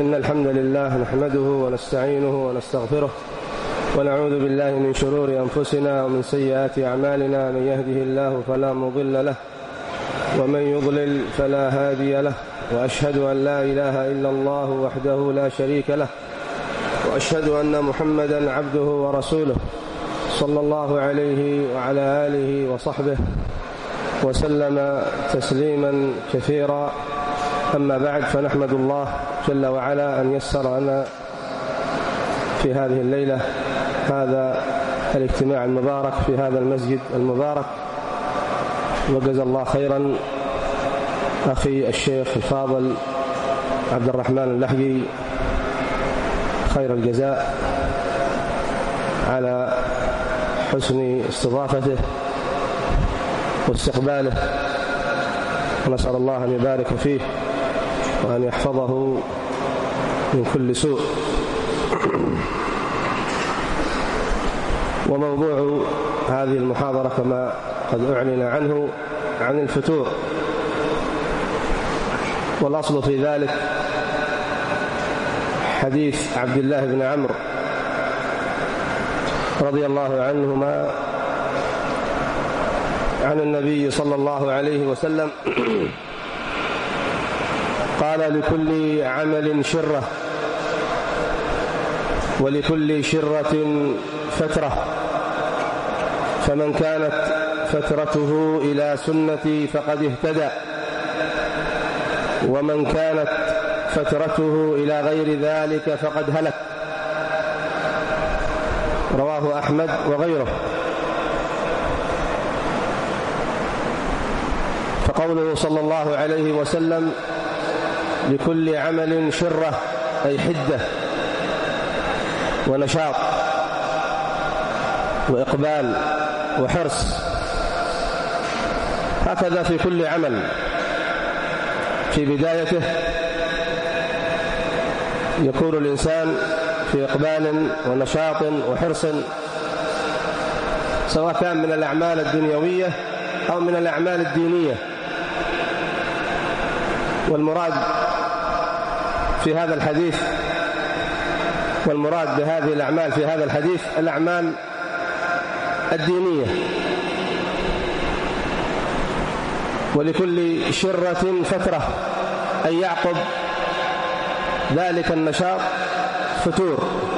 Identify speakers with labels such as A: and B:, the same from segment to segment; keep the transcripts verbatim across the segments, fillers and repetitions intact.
A: إن الحمد لله نحمده ونستعينه ونستغفره ونعوذ بالله من شرور أنفسنا ومن سيئات أعمالنا. من يهده الله فلا مضل له ومن يضلل فلا هادي له، وأشهد أن لا إله إلا الله وحده لا شريك له، وأشهد أن محمدًا عبده ورسوله صلى الله عليه وعلى آله وصحبه وسلم تسليمًا كثيرا. أما بعد، فنحمد الله جل وعلا أن يسر لنا في هذه الليلة هذا الاجتماع المبارك في هذا المسجد المبارك، وجزا الله خيرا أخي الشيخ الفاضل عبد الرحمن اللحقي خير الجزاء على حسن استضافته واستقباله، ونسأل الله أن يبارك فيه وأن يحفظه من كل سوء. وموضوع هذه المحاضرة كما قد أعلن عنه عن الفتور، والأصل في ذلك حديث عبد الله بن عمرو رضي الله عنهما عن النبي صلى الله عليه وسلم قال: لكل عمل شرة ولكل شرة فترة، فمن كانت فترته إلى سنتي فقد اهتدى، ومن كانت فترته إلى غير ذلك فقد هلك. رواه أحمد وغيره. فقوله صلى الله عليه وسلم لكل عمل شرة أي حدة ونشاط وإقبال وحرص، هكذا في كل عمل في بدايته يكون الإنسان في إقبال ونشاط وحرص، سواء كان من الأعمال الدنيوية أو من الأعمال الدينية. والمراد في هذا الحديث والمراد بهذه الأعمال في هذا الحديث الأعمال الدينية. ولكل شرة فترة أي يعقب ذلك النشاط فتور،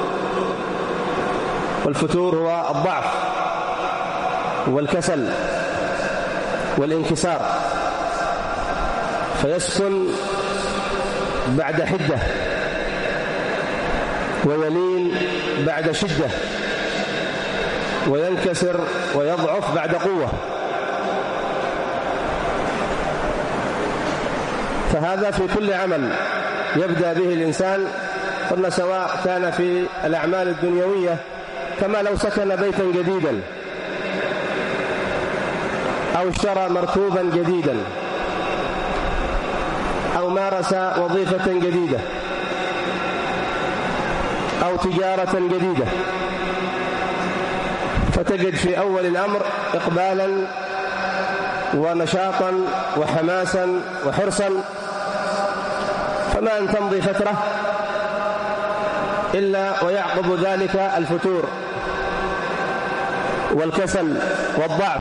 A: والفتور هو الضعف والكسل والانكسار، فيسكن بعد حدة ويلين بعد شدة وينكسر ويضعف بعد قوة. فهذا في كل عمل يبدأ به الإنسان، قلنا سواء كان في الأعمال الدنيوية كما لو سكن بيتا جديدا أو اشترى مركوبا جديدا أو مارس وظيفة جديدة أو تجارة جديدة، فتجد في أول الأمر إقبالا ونشاطا وحماسا وحرصا، فما أن تمضي فترة إلا ويعقب ذلك الفتور والكسل والضعف،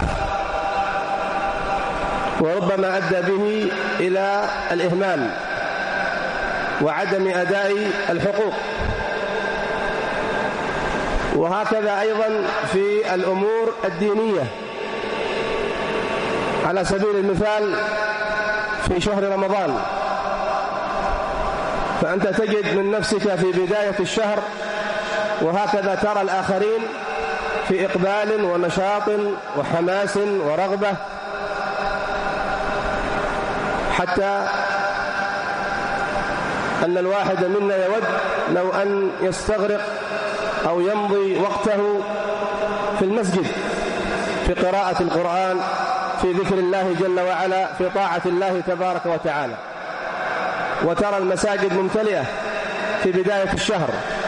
A: وربما أدى به إلى الإهمال وعدم أداء الحقوق. وهكذا أيضا في الأمور الدينية، على سبيل المثال في شهر رمضان، فأنت تجد من نفسك في بداية الشهر وهكذا ترى الآخرين في إقبال ونشاط وحماس ورغبة، حتى أن الواحد منا يود لو أن يستغرق أو يمضي وقته في المسجد في قراءة القرآن، في ذكر الله جل وعلا، في طاعة الله تبارك وتعالى. وترى المساجد ممتلئة في بداية الشهر،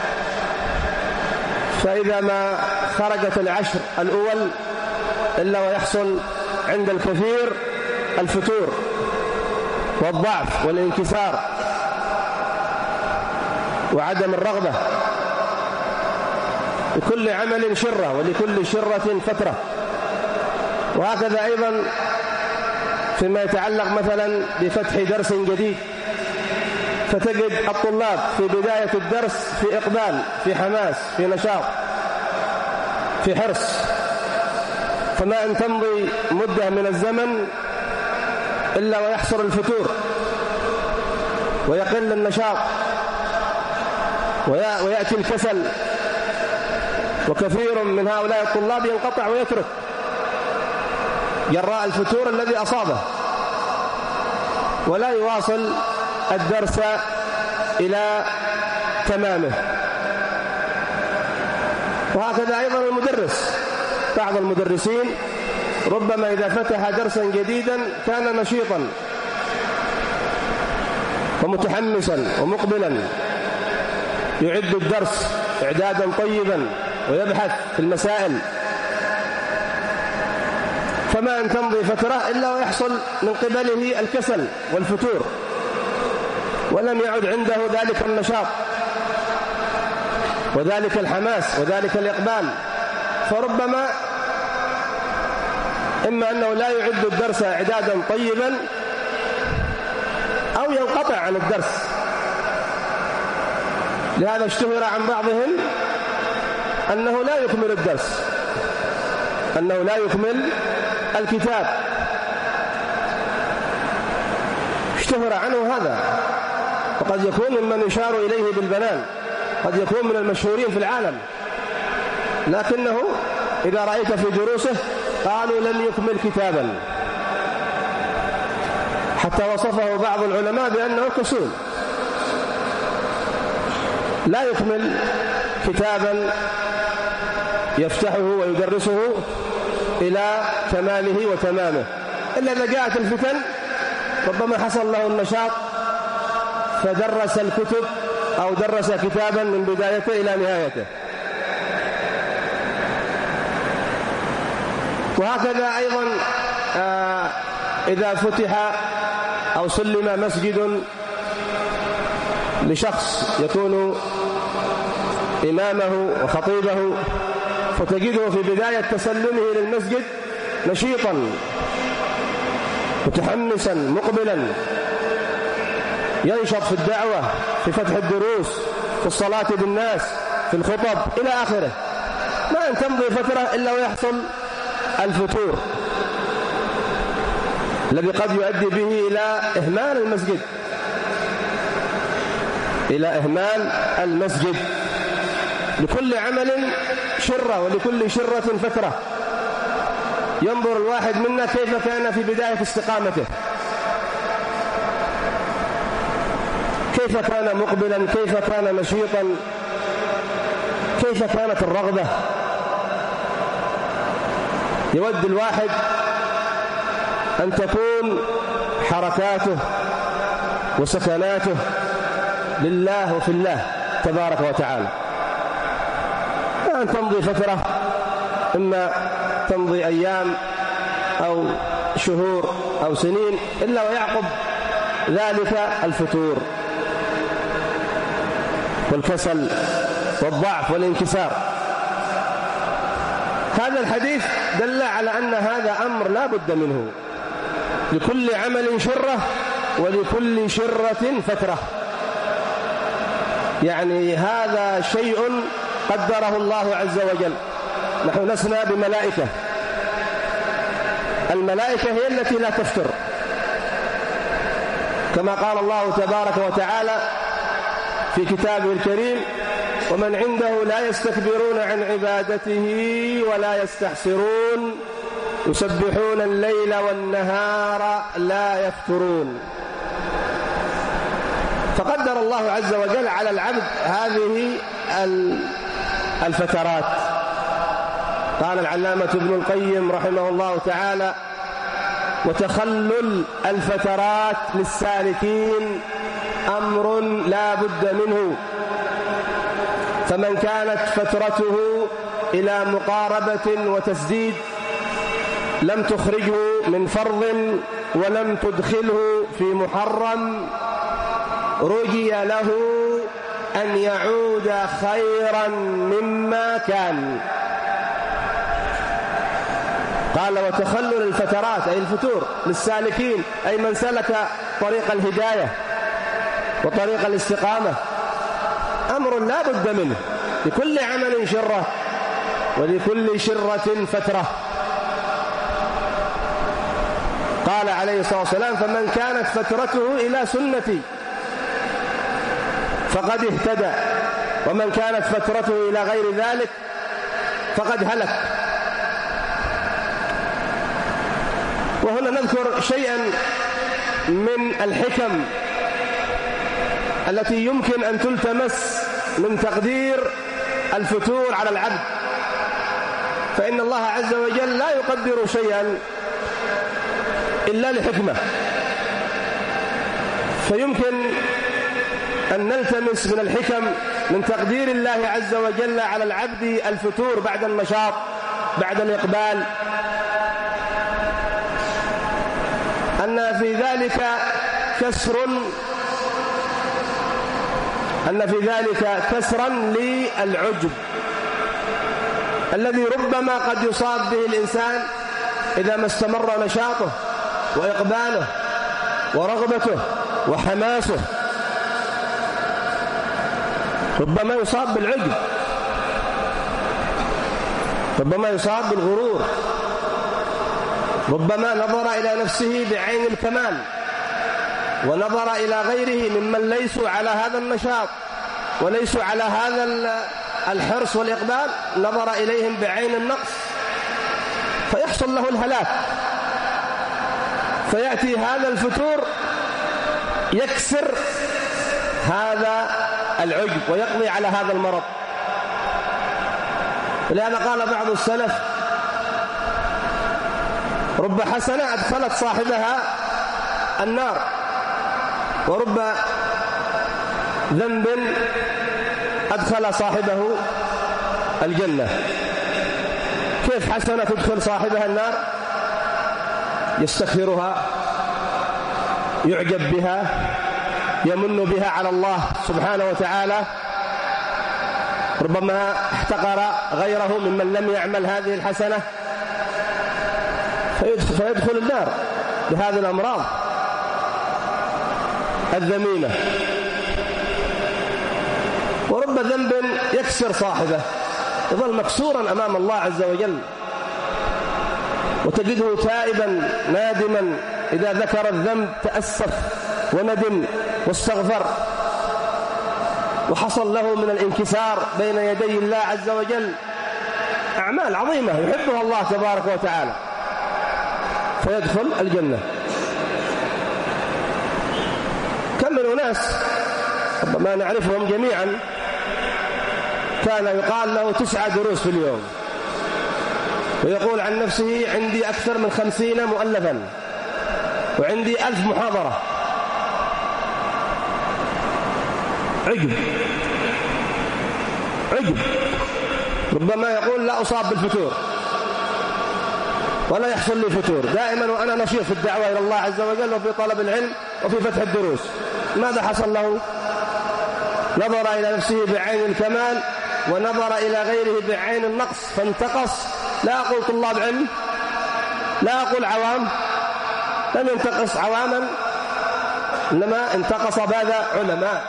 A: فإذا ما خرجت العشر الأول إلا ويحصل عند الكثير الفتور والضعف والانكسار، وعدم الرغبة. لكل عمل شرة ولكل شرة فترة. وهكذا أيضا فيما يتعلق مثلا بفتح درس جديد، فتجد الطلاب في بداية الدرس في إقبال، في حماس، في نشاط، في حرص، فما أن تمضي مدة من الزمن إلا ويحصل الفتور ويقل النشاط ويأتي الكسل، وكثير من هؤلاء الطلاب ينقطع ويترك جراء الفتور الذي أصابه، ولا يواصل الدرس إلى تمامه. وهكذا أيضا المدرس، بعض المدرسين ربما إذا فتح درسا جديدا كان نشيطا ومتحمسا ومقبلا يعد الدرس إعدادا طيبا ويبحث في المسائل، فما أن تمضي فترة إلا ويحصل من قبله الكسل والفتور، ولم يعد عنده ذلك النشاط وذلك الحماس وذلك الإقبال، فربما إما أنه لا يعد الدرس إعدادا طيبا أو ينقطع عن الدرس. لهذا اشتهر عن بعضهم أنه لا يكمل الدرس، أنه لا يكمل الكتاب، اشتهر عنه هذا. وقد يكون ممن يشار إليه بالبنان، قد يكون من المشهورين في العالم، لكنه إذا رأيت في دروسه قالوا لم يكمل كتابا، حتى وصفه بعض العلماء بأنه كسول، لا يكمل كتابا يفتحه ويدرسه إلى كماله وتمامه، إلا إذا جاءت الفتن ربما حصل له النشاط فدرس الكتب أو درس كتابا من بدايته إلى نهايته. وهكذا أيضا آه إذا فتح أو سلم مسجد لشخص يكون إمامه وخطيبه، فتجده في بداية تسلمه للمسجد نشيطا متحمسا مقبلا، ينشط في الدعوة، في فتح الدروس، في الصلاة بالناس، في الخطب إلى آخره. ما أن تمضي فترة إلا ويحصل الفتور الذي قد يؤدي به إلى إهمال المسجد إلى إهمال المسجد. لكل عمل شرة ولكل شرة فترة. ينظر الواحد منا كيف كان في بداية استقامته، كيف كان مقبلا، كيف كان نشيطا، كيف كانت الرغبة. يود الواحد أن تكون حركاته وسكناته لله وفي الله تبارك وتعالى، أن تمضي فترة، إما تمضي أيام أو شهور أو سنين، إلا ويعقب ذلك الفتور والكسل والضعف والانكسار. هذا الحديث دل على أن هذا أمر لا بد منه، لكل عمل شرة ولكل شرة فترة. يعني هذا شيء قدره الله عز وجل. نحن لسنا بملائكة، الملائكة هي التي لا تفتر، كما قال الله تبارك وتعالى في كتابه الكريم: ومن عنده لا يستكبرون عن عبادته ولا يستحسرون يسبحون الليل والنهار لا يفترون. فقدر الله عز وجل على العبد هذه الفترات. قال العلامة ابن القيم رحمه الله تعالى: وتخلل الفترات للسالكين أمر لا بد منه، فمن كانت فترته إلى مقاربة وتسديد لم تخرجه من فرض ولم تدخله في محرم رجي له أن يعود خيرا مما كان. قال وتخلل الفترات أي الفتور للسالكين، أي من سلك طريق الهداية وطريق الاستقامة، أمر لا بد منه، لكل عمل شرة ولكل شرة فترة. قال عليه الصلاة والسلام فمن كانت فترته إلى سنتي فقد اهتدى، ومن كانت فترته إلى غير ذلك فقد هلك. وهنا نذكر شيئا من الحكم التي يمكن أن تلتمس من تقدير الفتور على العبد، فإن الله عز وجل لا يقدر شيئا إلا لحكمة، فيمكن أن نلتمس من الحكم من تقدير الله عز وجل على العبد الفتور بعد النشاط بعد الإقبال، أن في ذلك كسر أن في ذلك كسرا للعجب الذي ربما قد يصاب به الإنسان إذا ما استمر نشاطه وإقباله ورغبته وحماسه، ربما يصاب بالعجب، ربما يصاب بالغرور، ربما نظر إلى نفسه بعين الكمال ونظر إلى غيره ممن ليسوا على هذا النشاط وليسوا على هذا الحرص والإقبال، نظر إليهم بعين النقص فيحصل له الهلاك. فيأتي هذا الفتور يكسر هذا العجب ويقضي على هذا المرض. لهذا قال بعض السلف رب حسنة أدخلت صاحبها النار، ورب ذنب أدخل صاحبه الجنة. كيف حسنة تدخل صاحبها النار؟ يستكثرها، يعجب بها، يمن بها على الله سبحانه وتعالى، ربما احتقر غيره ممن لم يعمل هذه الحسنة فيدخل النار بهذه الأمراض الذميمة. ورب ذنب يكسر صاحبه، يظل مكسورا أمام الله عز وجل، وتجده تائبا نادما إذا ذكر الذنب تأسف وندم واستغفر، وحصل له من الانكسار بين يدي الله عز وجل أعمال عظيمة يحبها الله تبارك وتعالى فيدخل الجنة. كم من أناس ربما نعرفهم جميعا كان يقال له تسعة دروس في اليوم، ويقول عن نفسه عندي أكثر من خمسين مؤلفا وعندي ألف محاضرة. عجب عجب. ربما يقول لا أصاب بالفتور ولا يحصل لي فتور، دائما وأنا نشيط في الدعوة إلى الله عز وجل وفي طلب العلم وفي فتح الدروس. ماذا حصل له؟ نظر إلى نفسه بعين الكمال ونظر إلى غيره بعين النقص فانتقص. لا أقول طلاب علم، لا أقول عوام، لم ينتقص عواما، إنما انتقص ماذا؟ علماء.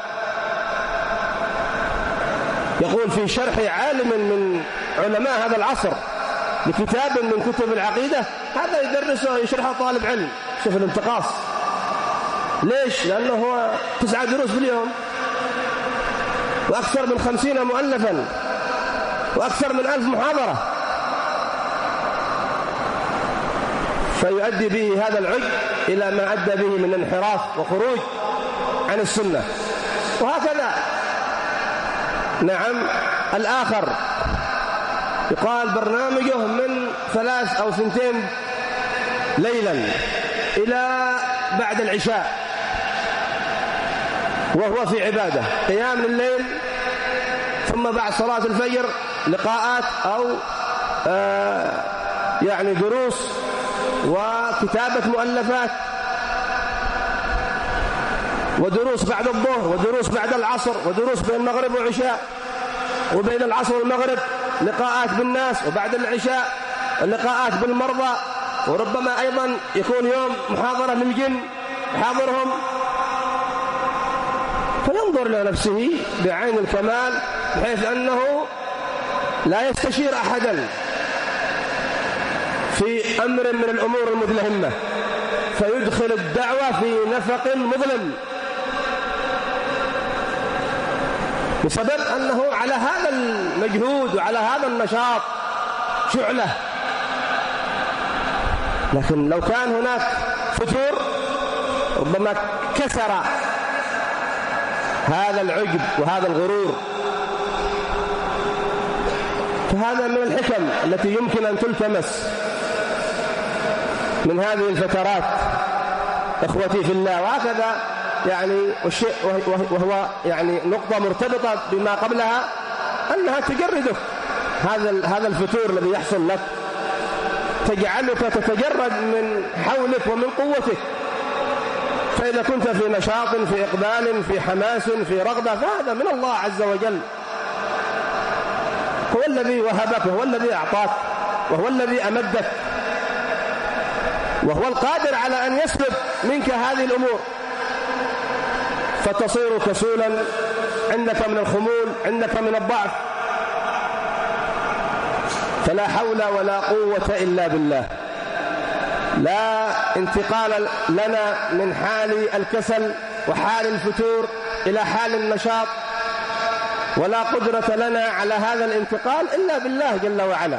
A: يقول في شرح عالم من علماء هذا العصر لكتاب من كتب العقيدة، هذا يدرسه ويشرحه طالب علم. شوف الانتقاص. ليش؟ لأنه هو تسعة دروس في اليوم وأكثر من خمسين مؤلفا وأكثر من ألف محاضرة، فيؤدي به هذا العجب إلى ما أدى به من انحراف وخروج عن السنة. وهكذا نعم الآخر يقال برنامجه من ثلاث أو ثنتين ليلا إلى بعد العشاء وهو في عبادة قيام الليل، ثم بعد صلاة الفجر لقاءات أو آه يعني دروس وكتابة مؤلفات. ودروس بعد الظهر، ودروس بعد العصر، ودروس بين المغرب والعشاء، وبين العصر والمغرب لقاءات بالناس، وبعد العشاء لقاءات بالمرضى، وربما أيضا يكون يوم محاضرة للجن حاضرهم. فينظر إلى نفسه بعين الكمال بحيث أنه لا يستشير أحدا في أمر من الأمور المدلهمة، فيدخل الدعوة في نفق مظلم بسبب أنه على هذا المجهود وعلى هذا النشاط شعلة. لكن لو كان هناك فتور ربما كسر هذا العجب وهذا الغرور. فهذا من الحكم التي يمكن أن تلتمس من هذه الفترات إخوتي في الله. وهكذا يعني والشيء وهو يعني نقطة مرتبطة بما قبلها أنها تجردك، هذا هذا الفتور الذي يحصل لك تجعلك تتجرد من حولك ومن قوتك. فإذا كنت في نشاط، في إقبال، في حماس، في رغبة، فهذا من الله عز وجل، هو الذي وهبك وهو الذي أعطاك وهو الذي أمدك وهو القادر على أن يسلب منك هذه الأمور، فتصير كسولا، عندك من الخمول، عندك من الضعف. فلا حول ولا قوة إلا بالله. لا انتقال لنا من حال الكسل وحال الفتور إلى حال النشاط، ولا قدرة لنا على هذا الانتقال إلا بالله جل وعلا.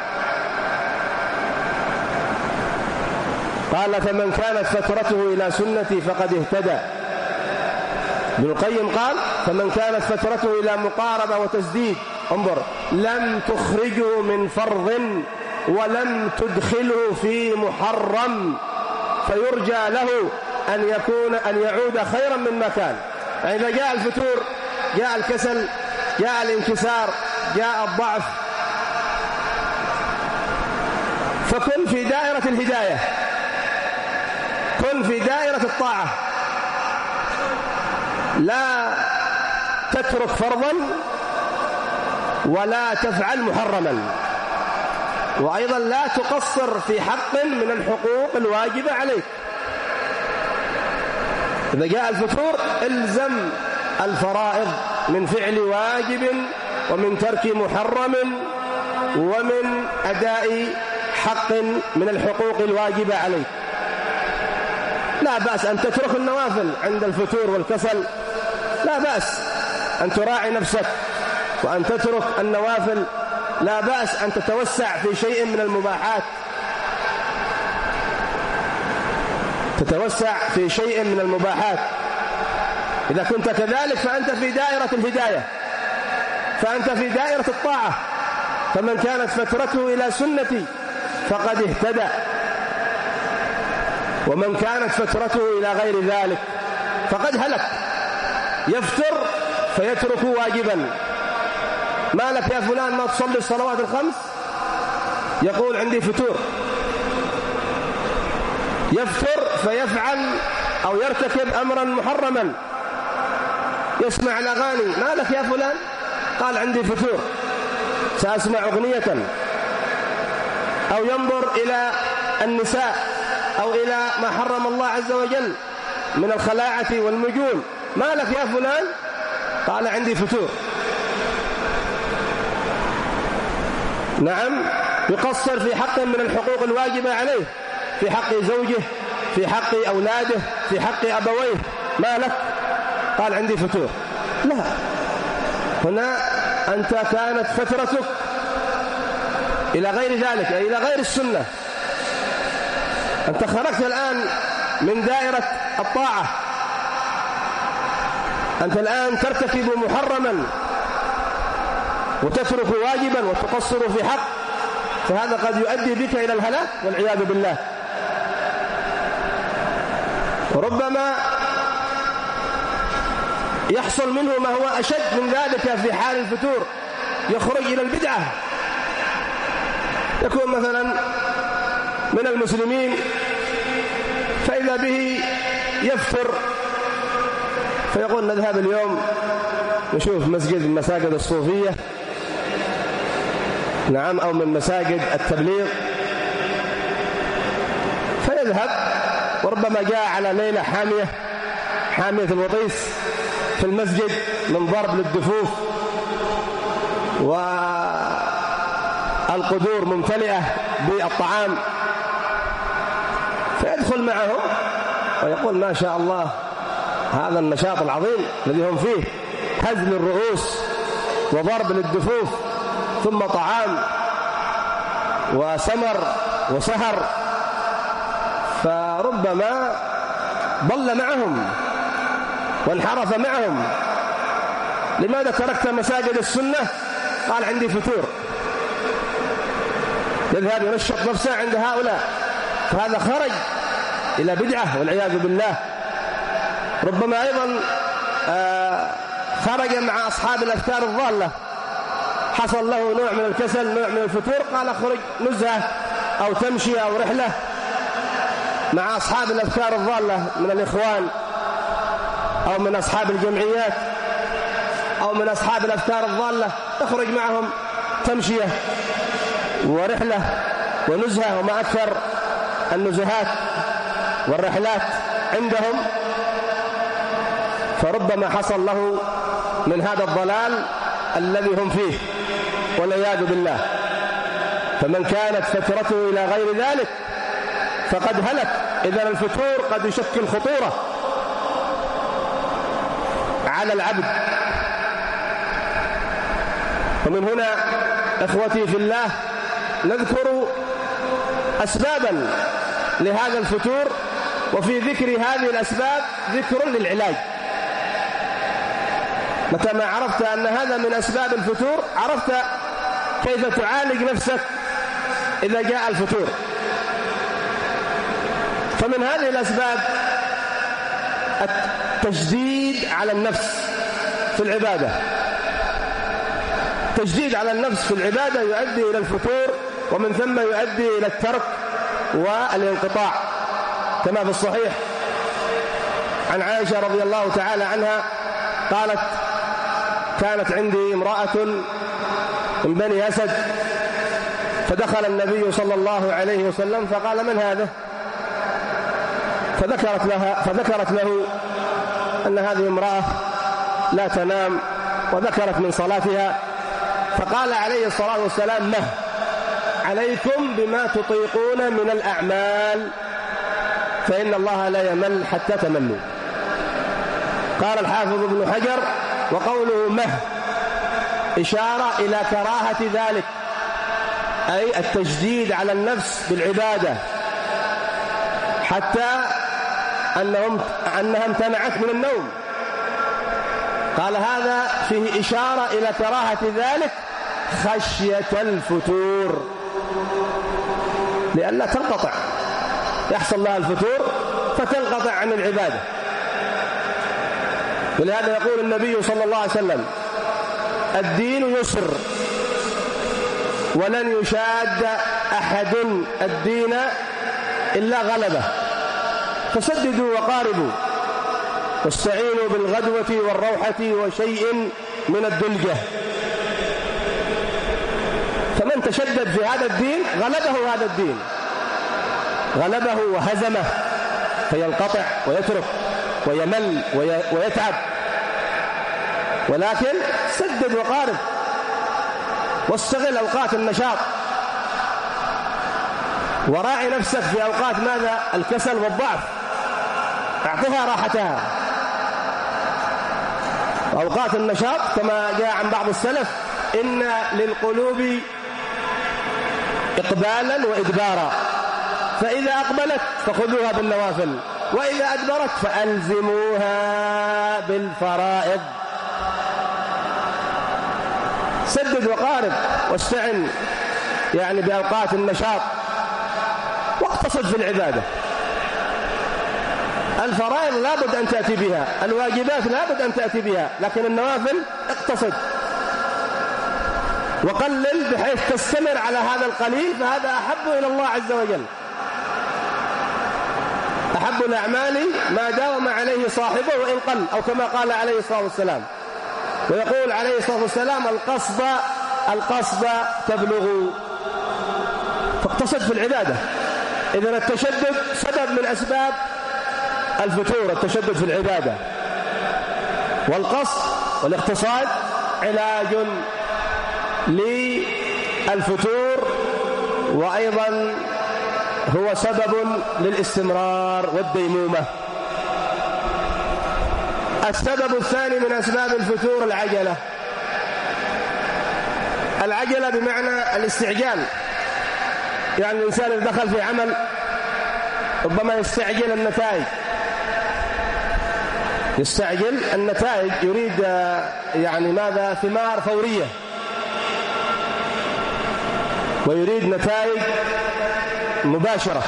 A: قال فمن كانت فترته إلى سنتي فقد اهتدى. ابن القيم قال فمن كانت فترته إلى مقاربة وتسديد، انظر، لم تخرجه من فرض ولم تدخله في محرم، فيرجى له أن يكون أن يعود خيرا مما كان. يعني إذا جاء الفتور، جاء الكسل، جاء الانكسار، جاء الضعف، فكن في دائرة الهداية، كن في دائرة الطاعة، لا تترك فرضا ولا تفعل محرما، وأيضا لا تقصر في حق من الحقوق الواجبة عليك. إذا جاء الفتور الزم الفرائض من فعل واجب ومن ترك محرم ومن أداء حق من الحقوق الواجبة عليك. لا بأس أن تترك النوافل عند الفتور والكسل، لا بأس أن تراعي نفسك وأن تترك النوافل، لا بأس أن تتوسع في شيء من المباحات، تتوسع في شيء من المباحات. إذا كنت كذلك فأنت في دائرة الهداية، فأنت في دائرة الطاعة. فمن كانت فترته إلى سنتي فقد اهتدى، ومن كانت فترته إلى غير ذلك فقد هلك. يفتر فيترك واجبا. ما لك يا فلان ما تصلي الصلوات الخمس؟ يقول عندي فتور. يفتر فيفعل أو يرتكب أمرا محرما، يسمع الأغاني. ما لك يا فلان؟ قال عندي فتور، سأسمع أغنية. أو ينظر إلى النساء أو إلى ما حرم الله عز وجل من الخلاعة والمجون. ما لك يا فلان؟ قال عندي فتور. نعم، يقصر في حق من الحقوق الواجبة عليه، في حق زوجه، في حق أولاده، في حق أبويه. ما لك؟ قال عندي فتور. لا، هنا أنت كانت فترتك إلى غير ذلك، أي إلى غير السنة. أنت خرجت الآن من دائرة الطاعة، أنت الآن ترتكب محرما وتترك واجبا وتقصر في حق، فهذا قد يؤدي بك إلى الهلاك والعياذ بالله. وربما يحصل منه ما هو أشد من ذلك في حال الفتور، يخرج إلى البدعة. يكون مثلا من المسلمين فإذا به يفتر فيقول نذهب اليوم نشوف مسجد من مساجد الصوفية، نعم، أو من مساجد التبليغ، فيذهب وربما جاء على ليلة حامية حامية الوطيس في المسجد من ضرب للدفوف والقدور ممتلئة بالطعام، فيدخل معهم ويقول ما شاء الله هذا النشاط العظيم الذي هم فيه، هزل الرؤوس وضرب للدفوف ثم طعام وسمر وسهر، فربما ضل معهم وانحرف معهم. لماذا تركت مساجد السنة؟ قال عندي فتور. يذهب ينشط نفسه عند هؤلاء، فهذا خرج إلى بدعة والعياذ بالله. ربما أيضا خرج مع أصحاب الأفكار الضالة، حصل له نوع من الكسل، نوع من الفتور، قال اخرج نزهة أو تمشي أو رحلة مع أصحاب الأفكار الضالة من الإخوان أو من أصحاب الجمعيات أو من أصحاب الأفكار الضالة، اخرج معهم تمشية ورحلة ونزهة، وما أكثر النزهات والرحلات عندهم. فربما حصل له من هذا الضلال الذي هم فيه والعياذ بالله. فمن كانت فترته إلى غير ذلك فقد هلك. إذن الفتور قد يشكل خطورة على العبد. ومن هنا إخوتي في الله نذكر أسبابا لهذا الفتور، وفي ذكر هذه الأسباب ذكر للعلاج. متى ما عرفت أن هذا من أسباب الفتور عرفت كيف تعالج نفسك إذا جاء الفتور. فمن هذه الأسباب التشديد على النفس في العبادة. تشديد على النفس في العبادة يؤدي إلى الفتور، ومن ثم يؤدي إلى الترك والانقطاع، كما في الصحيح عن عائشة رضي الله تعالى عنها قالت: كانت عندي امرأة من بني أسد، فدخل النبي صلى الله عليه وسلم فقال: من هذا؟ فذكرت لها فذكرت له أن هذه امرأة لا تنام، وذكرت من صلاتها، فقال عليه الصلاة والسلام: مه عليكم بما تطيقون من الأعمال فإن الله لا يمل حتى تملوا. قال الحافظ ابن حجر: وقوله مه إشارة إلى كراهة ذلك، أي التشديد على النفس بالعبادة حتى أنهم أنها امتنعت من النوم. قال هذا فيه إشارة إلى كراهة ذلك خشية الفتور، لئلا تنقطع، يحصل لها الفتور فتنقطع عن العبادة. ولهذا يقول النبي صلى الله عليه وسلم: الدين يسر ولن يشاد أحد الدين إلا غلبه، فسددوا وقاربوا واستعينوا بالغدوة والروحة وشيء من الدلجة. فمن تشدد في هذا الدين غلبه هذا الدين، غلبه وهزمه، فينقطع ويترك ويمل ويتعب. ولكن سدد وقارب واستغل أوقات النشاط، وراعي نفسك في أوقات ماذا؟ الكسل والضعف، أعطها راحتها. أوقات النشاط كما جاء عن بعض السلف: إن للقلوب إقبالا وإدبارا، فإذا أقبلت فخذوها بالنوافل، وإذا أدبرت فألزموها بالفرائض. سدد وقارب واستعن يعني بأوقات النشاط، واقتصد في العبادة. الفرائض لابد أن تأتي بها، الواجبات لابد أن تأتي بها، لكن النوافل اقتصد وقلل بحيث تستمر على هذا القليل، فهذا أحب إلى الله عز وجل. أحب الأعمال ما داوم عليه صاحبه وإن قل، أو كما قال عليه الصلاة والسلام. ويقول عليه الصلاة والسلام: القصد القصد تبلغ. فاقتصد في العبادة. إذن التشدد سبب من أسباب الفتور، التشدد في العبادة، والقصد والاقتصاد علاج للفتور، وأيضا هو سبب للاستمرار والديمومة. السبب الثاني من أسباب الفتور العجلة. العجلة بمعنى الاستعجال، يعني الإنسان إذا دخل في عمل ربما يستعجل النتائج، يستعجل النتائج، يريد يعني ماذا؟ ثمار فورية، ويريد نتائج مباشرة،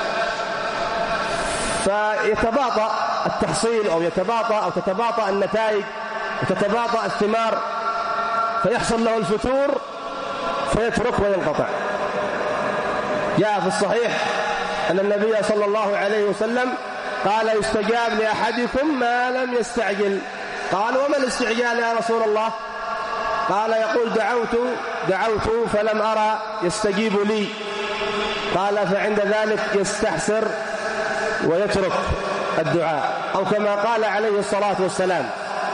A: فيتباطأ التحصيل أو يتباطأ أو تتباطأ النتائج وتتباطأ الثمار، فيحصل له الفتور فيترك وينقطع. جاء في الصحيح أن النبي صلى الله عليه وسلم قال: يستجاب لأحدكم ما لم يستعجل. قال: وما الاستعجال يا رسول الله؟ قال: يقول: دعوت دعوت فلم أرى يستجيب لي. قال: فعند ذلك يستحسر ويترك الدعاء، أو كما قال عليه الصلاة والسلام.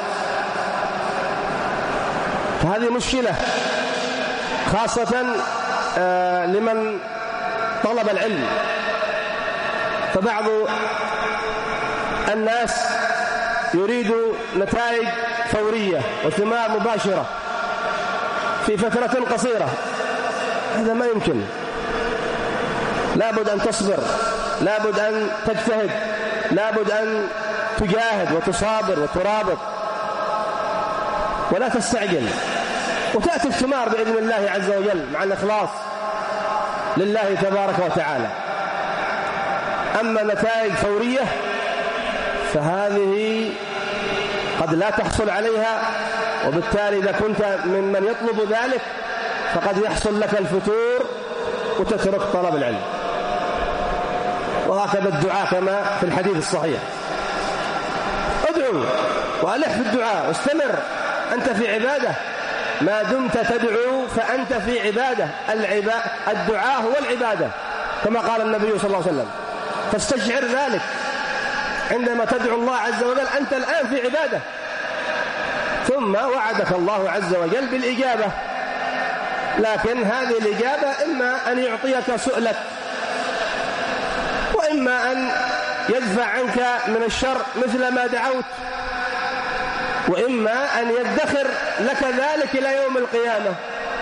A: فهذه مشكلة خاصة لمن طلب العلم. فبعض الناس يريد نتائج فورية وثمار مباشرة في فترة قصيرة، هذا ما يمكن. لابد أن تصبر، لابد أن تجتهد، لابد أن تجاهد وتصابر وترابط ولا تستعجل، وتأتي الثمار بإذن الله عز وجل مع الإخلاص لله تبارك وتعالى. أما نتائج فورية فهذه قد لا تحصل عليها، وبالتالي إذا كنت ممن يطلب ذلك فقد يحصل لك الفتور وتترك طلب العلم. وهكذا الدعاء كما في الحديث الصحيح: ادعو وألح في الدعاء واستمر، أنت في عبادة ما دمت تدعو، فأنت في عبادة. الدعاء هو العبادة كما قال النبي صلى الله عليه وسلم. فاستشعر ذلك عندما تدعو الله عز وجل، أنت الآن في عبادة. ثم وعدك الله عز وجل بالإجابة، لكن هذه الإجابة إما أن يعطيك سؤلك، وإما أن يدفع عنك من الشر مثل ما دعوت، وإما أن يدخر لك ذلك إلى يوم القيامة.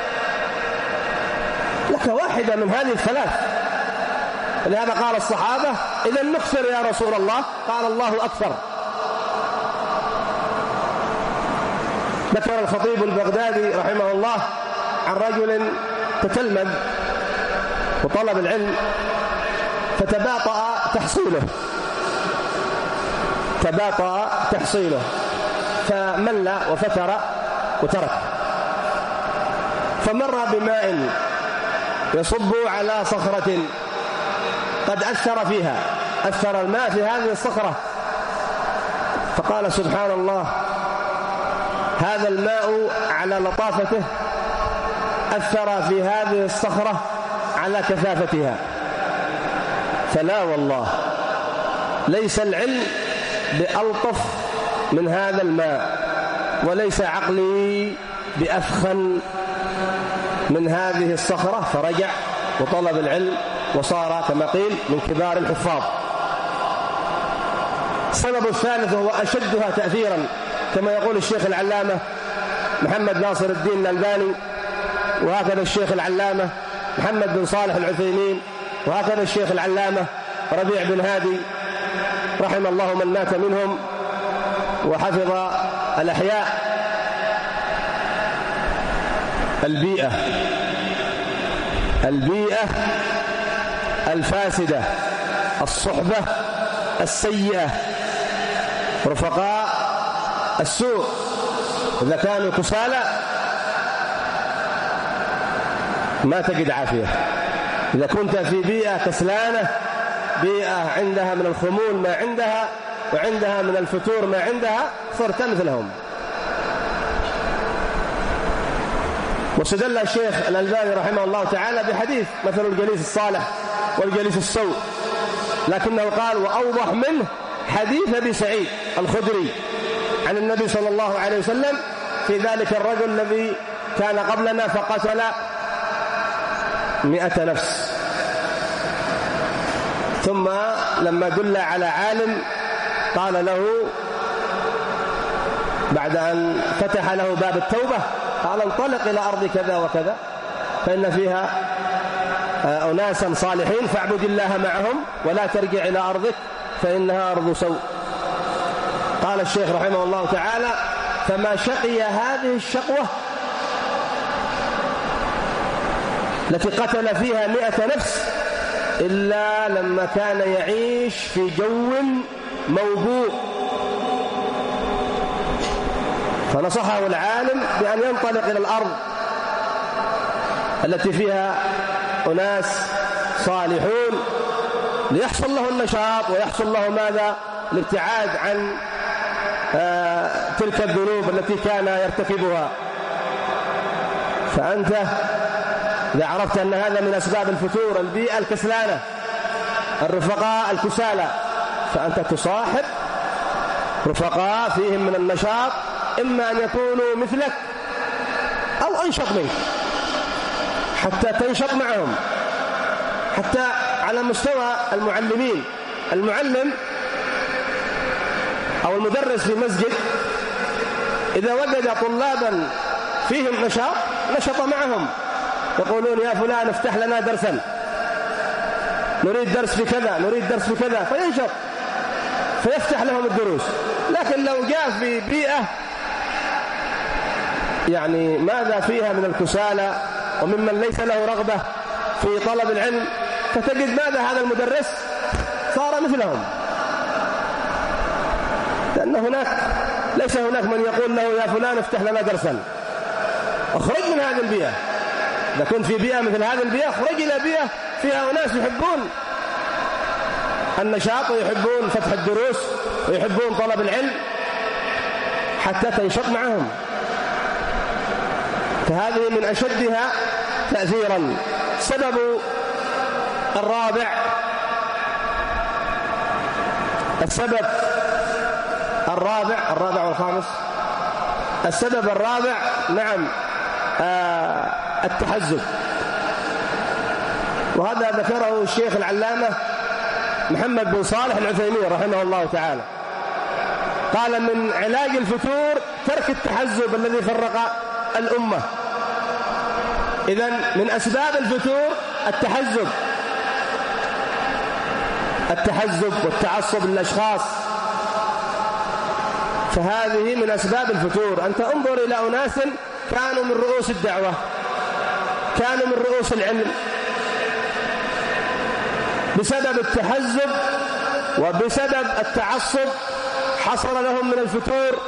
A: لك واحدة من هذه الثلاث. لهذا قال الصحابة: إذا نكثر يا رسول الله. قال: الله أكثر. ذكر الخطيب البغدادي رحمه الله عن رجل تتلمذ وطلب العلم فتباطأ تحصيله تباطأ تحصيله فمل وفتر وترك، فمر بماء يصب على صخرة قد أثر فيها، أثر الماء في هذه الصخرة، فقال: سبحان الله، هذا الماء على لطافته أثر في هذه الصخرة على كثافتها. فلا والله، ليس العلم بألطف من هذا الماء، وليس عقلي بأفخن من هذه الصخرة. فرجع وطلب العلم وصار كما قيل من كبار الحفاظ. السبب الثالث وهو أشدها تأثيرا، كما يقول الشيخ العلامة محمد ناصر الدين الألباني، وهكذا الشيخ العلامة محمد بن صالح العثيمين، وهكذا الشيخ العلامة ربيع بن هادي رحم الله من مات منهم وحفظ الأحياء. البيئة البيئة الفاسدة، الصحبة السيئة، رفقاء السوء إذا كانوا كسالى ما تجد عافية. إذا كنت في بيئة كسلانة بيئة عندها من الخمول ما عندها، وعندها من الفتور ما عندها، صرت مثلهم. واستدل الشيخ الألباني رحمه الله تعالى بحديث مثل الجليس الصالح والجليس السوء، لكنه قال وأوضح منه حديث أبي سعيد الخدري عن النبي صلى الله عليه وسلم في ذلك الرجل الذي كان قبلنا فقتل مئة نفس، ثم لما دل على عالم قال له بعد أن فتح له باب التوبة قال انطلق إلى أرض كذا وكذا فإن فيها أناسا صالحين فاعبد الله معهم ولا ترجع إلى أرضك فإنها أرض سوء. قال الشيخ رحمه الله تعالى فما شقي هذه الشقوة التي قتل فيها مئة نفس إلا لما كان يعيش في جو موبوء. فنصحه العالم بأن ينطلق إلى الأرض التي فيها أناس صالحون ليحصل له النشاط ويحصل له ماذا؟ الابتعاد عن آه تلك الذنوب التي كان يرتكبها. فأنت إذا عرفت أن هذا من أسباب الفتور البيئة الكسلانة الرفقاء الكسالى، فأنت تصاحب رفقاء فيهم من النشاط، إما أن يكونوا مثلك أو أنشط منك حتى تنشط معهم. حتى على مستوى المعلمين، المعلم أو المدرس في مسجد إذا وجد طلابا فيهم نشاط نشط معهم، يقولون يا فلان افتح لنا درسا، نريد درس في كذا، نريد درس في كذا، فينشط فيفتح لهم الدروس. لكن لو جاء في بيئة يعني ماذا فيها من الكسالى وممن ليس له رغبة في طلب العلم، فتجد ماذا هذا المدرس صار مثلهم، لأن هناك ليس هناك من يقول له يا فلان افتح لنا درسا. اخرج من هذه البيئة. إذا كنت في بيئة مثل هذه البيئة اخرج إلى بيئة فيها أناس يحبون النشاط ويحبون فتح الدروس ويحبون طلب العلم حتى تنشط معهم. فهذه من أشدها تأثيرا. السبب الرابع السبب الرابع الرابع والخامس السبب الرابع نعم آه التحزب. وهذا ذكره الشيخ العلامة محمد بن صالح العثيمين رحمه الله تعالى، قال من علاج الفتور ترك التحزب الذي فرق الأمة. إذن من أسباب الفتور التحزب التحزب والتعصب للأشخاص، فهذه من أسباب الفتور. أنت انظر إلى أناس كانوا من رؤوس الدعوة، كانوا من رؤوس العلم، بسبب التحزب وبسبب التعصب حصل لهم من الفتور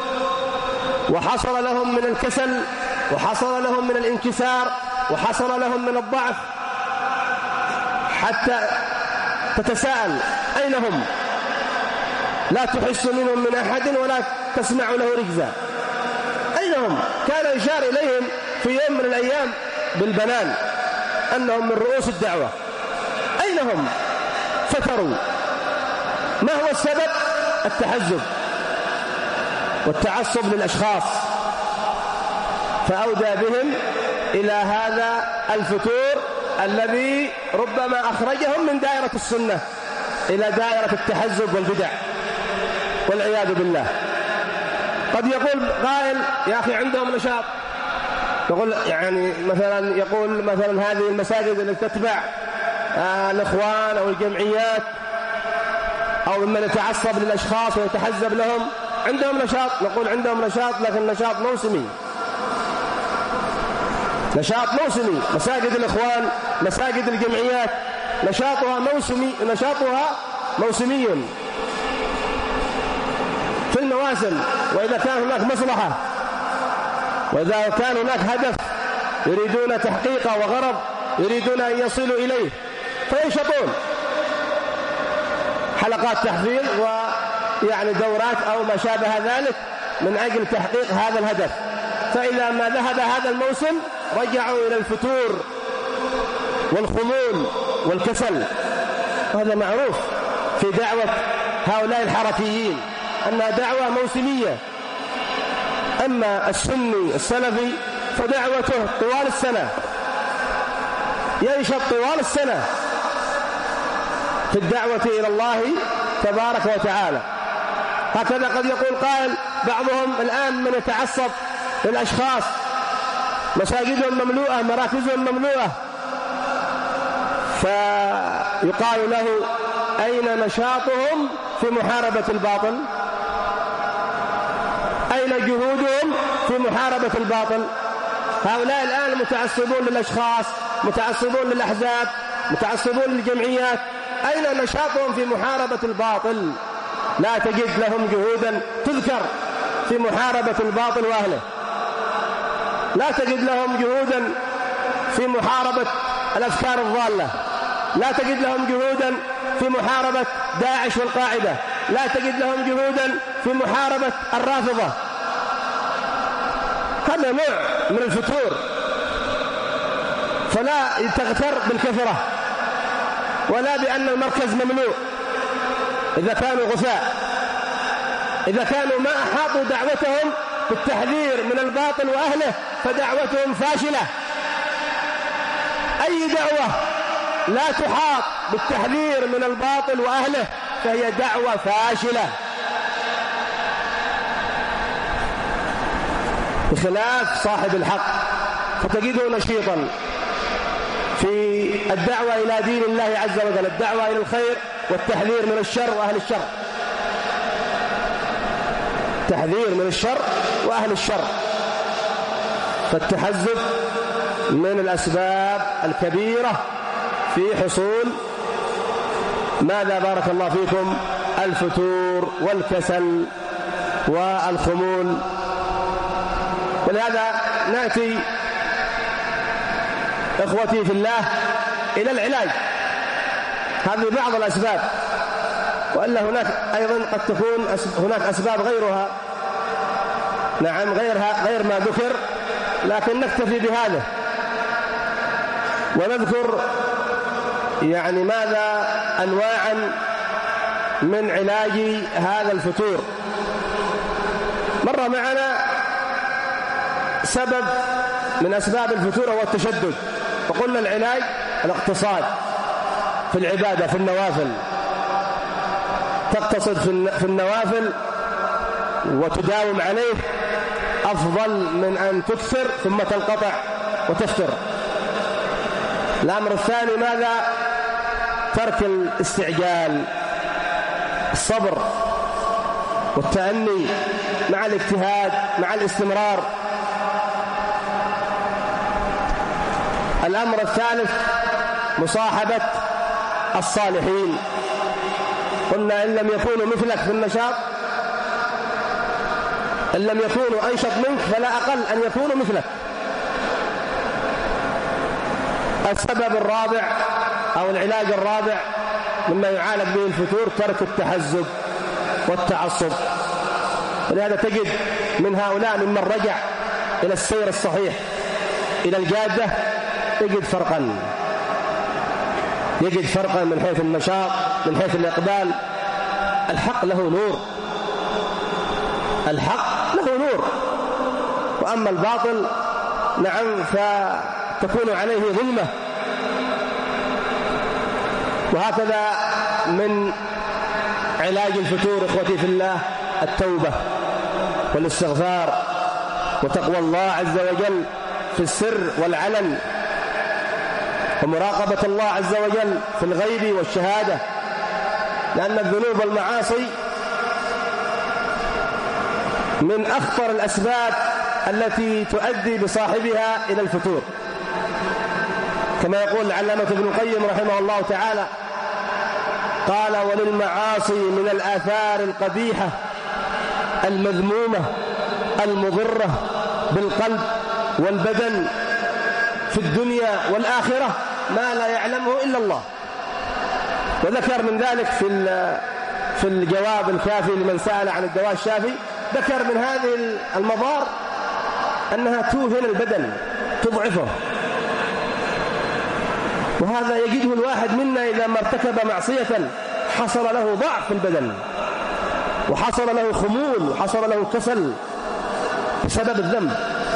A: وحصل لهم من الكسل وحصل لهم من الانكسار وحصل لهم من الضعف، حتى تتساءل أين هم؟ لا تحس منهم من أحد ولا تسمع له ركزا. أين هم؟ كان يشار إليهم في يوم من الأيام بالبنان أنهم من رؤوس الدعوة. أين هم؟ فتروا. ما هو السبب؟ التحزب والتعصب للأشخاص، فأودى بهم إلى هذا الفتور الذي ربما أخرجهم من دائرة السنة إلى دائرة التحزب والبدع والعياذ بالله. قد يقول قائل يا أخي عندهم نشاط، يقول يعني مثلا يقول مثلا هذه المساجد التي تتبع آه الإخوان أو الجمعيات أو من يتعصب للأشخاص ويتحزب لهم عندهم نشاط. نقول عندهم نشاط لكن نشاط موسمي، نشاط موسمي. مساجد الإخوان مساجد الجمعيات نشاطها موسمي، نشاطها موسمي في المواسم، وإذا كان هناك مصلحة وإذا كان هناك هدف يريدون تحقيقه وغرض يريدون أن يصلوا إليه فينشطون. حلقات تحفيظ ويعني دورات أو ما شابه ذلك من أجل تحقيق هذا الهدف. فإذا ما ذهب هذا الموسم رجعوا إلى الفتور والخمول والكسل. هذا معروف في دعوة هؤلاء الحركيين أنها دعوة موسمية. أما السني السلفي فدعوته طوال السنة، ينشط طوال السنة في الدعوة إلى الله تبارك وتعالى. هكذا قد يقول قائل بعضهم الآن من يتعصب للأشخاص، مساجدهم مملوءة، مراكزهم مملوءة، فيقال له أين نشاطهم في محاربة الباطل؟ أين جهودهم في محاربة الباطل؟ هؤلاء الآن متعصبون للأشخاص، متعصبون للأحزاب، متعصبون للجمعيات، أين نشاطهم في محاربة الباطل؟ لا تجد لهم جهودا تذكر في محاربة الباطل وأهله، لا تجد لهم جهودا في محاربة الأفكار الضالة، لا تجد لهم جهودا في محاربة داعش والقاعدة، لا تجد لهم جهودا في محاربة الرافضة. هذا نوع من الفتور، فلا تغتر بالكثرة ولا بأن المركز مملوء. إذا كانوا غثاء، إذا كانوا ما أحاطوا دعوتهم بالتحذير من الباطل وأهله فدعوتهم فاشلة. أي دعوة لا تحاط بالتحذير من الباطل وأهله فهي دعوة فاشلة، بخلاف صاحب الحق فتجده نشيطا في الدعوة إلى دين الله عز وجل، الدعوة إلى الخير والتحذير من الشر وأهل الشر، تحذير من الشر وأهل الشر. فالتحزب من الأسباب الكبيرة في حصول ماذا بارك الله فيكم؟ الفتور والكسل والخمول. ولهذا نأتي إخوتي في الله إلى العلاج. هذه بعض الأسباب، وإلا هناك أيضا قد تكون هناك أسباب غيرها، نعم غيرها غير ما ذكر، لكن نكتفي بهذا ونذكر يعني ماذا أنواعا من علاج هذا الفتور. مر معنا سبب من أسباب الفتور هو التشدد، وقلنا العلاج الاقتصاد في العبادة في النوافل، تقتصد في النوافل وتداوم عليه أفضل من أن تكثر ثم تنقطع وتفتر. الأمر الثاني ماذا؟ ترك الاستعجال، الصبر والتأني مع الاجتهاد مع الاستمرار. الأمر الثالث مصاحبة الصالحين. قلنا إن لم يكونوا مثلك في النشاط، إن لم يكونوا أنشط منك فلا أقل أن يكونوا مثلك. السبب الرابع أو العلاج الرابع مما يعالج به الفتور ترك التحزب والتعصب. ولهذا تجد من هؤلاء ممن رجع إلى السير الصحيح إلى الجادة يجد فرقا، يجد فرقا من حيث النشاط، من حيث الإقبال. الحق له نور، الحق له نور، وأما الباطل نعم فتكون عليه ظلمة. وهكذا من علاج الفتور إخوتي في الله التوبة والاستغفار وتقوى الله عز وجل في السر والعلن، ومراقبة الله عز وجل في الغيب والشهادة، لأن الذنوب والمعاصي من أخطر الأسباب التي تؤدي بصاحبها إلى الفتور، كما يقول العلامة ابن القيم رحمه الله تعالى قال: وللمعاصي من الآثار القبيحة المذمومة المضرة بالقلب والبدن في الدنيا والآخرة ما لا يعلمه إلا الله. وذكر من ذلك في في الجواب الكافي لمن سأل عن الدواء الشافي، ذكر من هذه المضار أنها توهن البدن، تضعفه، وهذا يجده الواحد منا إذا ما ارتكب معصية حصل له ضعف في البدن، وحصل له خمول، وحصل له كسل بسبب الذنب.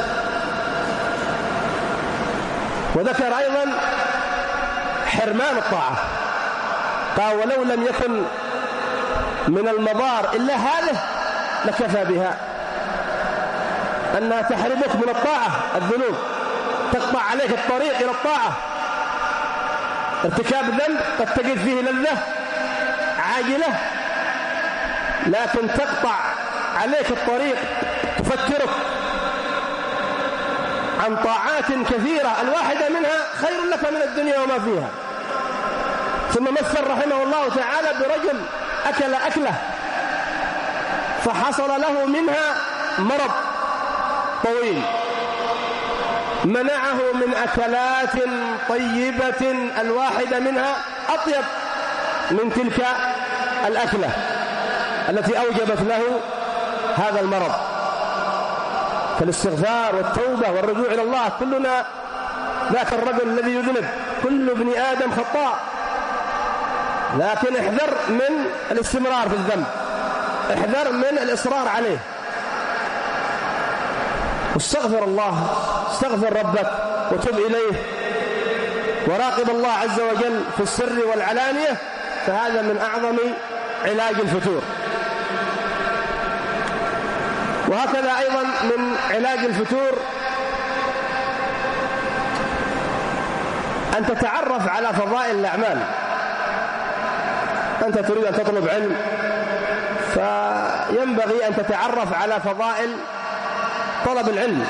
A: وذكر أيضا حرمان الطاعة، قال ولو لم يكن من المضار إلا هذه لكفى بها، أنها تحرمك من الطاعة، الذنوب تقطع عليك الطريق إلى الطاعة. ارتكاب الذنب قد تجد فيه لذة عاجلة، لكن تقطع عليك الطريق، تفترك عن طاعات كثيرة الواحدة منها خير لك من الدنيا وما فيها. ثم مثل رحمه الله تعالى برجل أكل أكله فحصل له منها مرض طويل منعه من أكلات طيبة الواحدة منها أطيب من تلك الأكلة التي أوجبت له هذا المرض. فالاستغفار والتوبة والرجوع إلى الله، كلنا ذاك الرجل الذي يذنب، كل ابن آدم خطاء، لكن احذر من الاستمرار في الذنب، احذر من الإصرار عليه، واستغفر الله، استغفر ربك وتب إليه وراقب الله عز وجل في السر والعلانية، فهذا من أعظم علاج الفتور. وهكذا أيضا من علاج الفتور أن تتعرف على فضائل الأعمال. أنت تريد أن تطلب علم، فينبغي أن تتعرف على فضائل طلب العلم.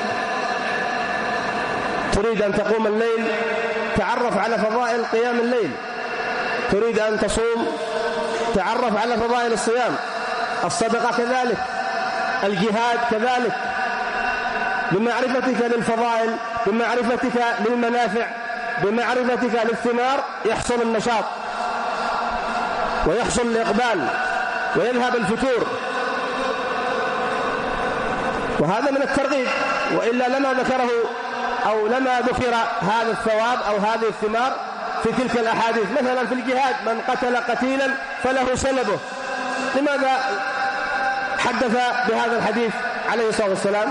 A: تريد أن تقوم الليل، تعرف على فضائل قيام الليل. تريد أن تصوم، تعرف على فضائل الصيام. الصدقة كذلك، الجهاد كذلك. بمعرفتك للفضائل، بمعرفتك للمنافع، بمعرفتك للثمار يحصل النشاط ويحصل الإقبال ويذهب الفتور، وهذا من الترغيب، وإلا لما ذكره أو لما ذكر هذا الثواب أو هذه الثمار في تلك الأحاديث. مثلا في الجهاد من قتل قتيلا فله سلبه. لماذا حدث بهذا الحديث عليه الصلاة والسلام؟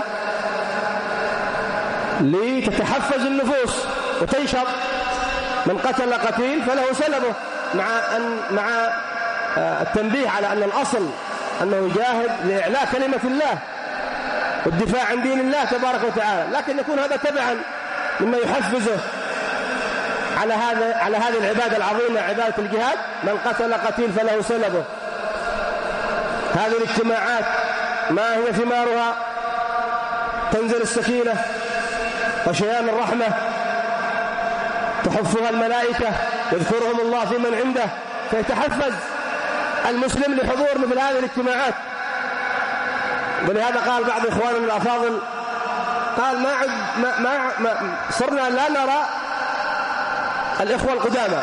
A: لتتحفز النفوس وتنشط. من قتل قتيل فله سلبه، مع أن مع التنبيه على أن الأصل أنه يجاهد لإعلاء كلمة الله والدفاع عن دين الله تبارك وتعالى، لكن يكون هذا تبعا مما يحفزه على هذا على هذه العبادة العظيمة، عبادة الجهاد. من قتل قتيل فله سلبه. هذه الاجتماعات ما هي ثمارها؟ تنزل السكينة وشيان الرحمة، تحفها الملائكة، يذكرهم الله في من عنده، فيتحفز المسلم لحضور مثل هذه الاجتماعات. ولهذا قال بعض إخواننا الأفاضل، قال ما, عد ما, ما, ما صرنا لا نرى الإخوة القدامى،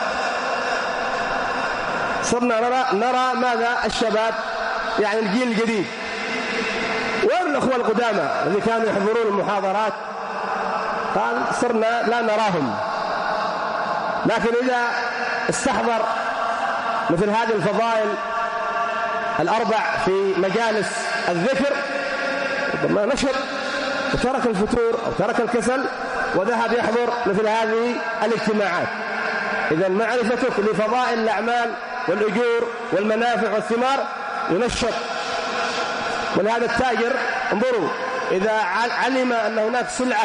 A: صرنا نرى, نرى ماذا؟ الشباب، يعني الجيل الجديد. وين الإخوة القدامى الذي كانوا يحضرون المحاضرات؟ قال صرنا لا نراهم. لكن إذا استحضر مثل هذه الفضائل الأربع في مجالس الذكر ما نشط وترك الفتور أو ترك الكسل وذهب يحضر مثل هذه الاجتماعات. إذن معرفتك لفضائل الأعمال والأجور والمنافع والثمار ينشط. ولهذا التاجر انظروا، إذا علم أن هناك سلعة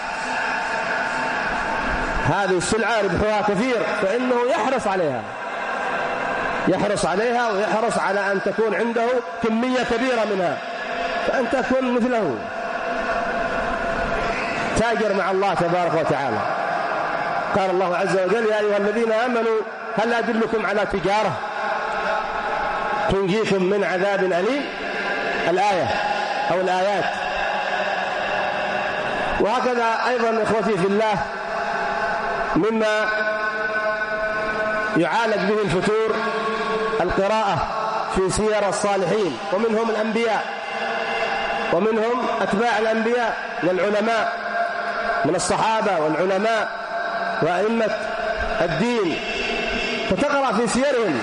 A: هذه السلعة ربحها كثير فإنه يحرص عليها، يحرص عليها ويحرص على أن تكون عنده كمية كبيرة منها، فأنت تكون مثله تاجر مع الله تبارك وتعالى. قال الله عز وجل: يا أيها الذين آمنوا هل أدلكم على تجارة تنجيكم من عذاب أليم؟ الآية أو الآيات. وهكذا أيضا إخوتي في الله مما يعالج به الفتور القراءة في سير الصالحين، ومنهم الأنبياء ومنهم أتباع الأنبياء من العلماء، من الصحابة والعلماء وأئمة الدين، فتقرأ في سيرهم،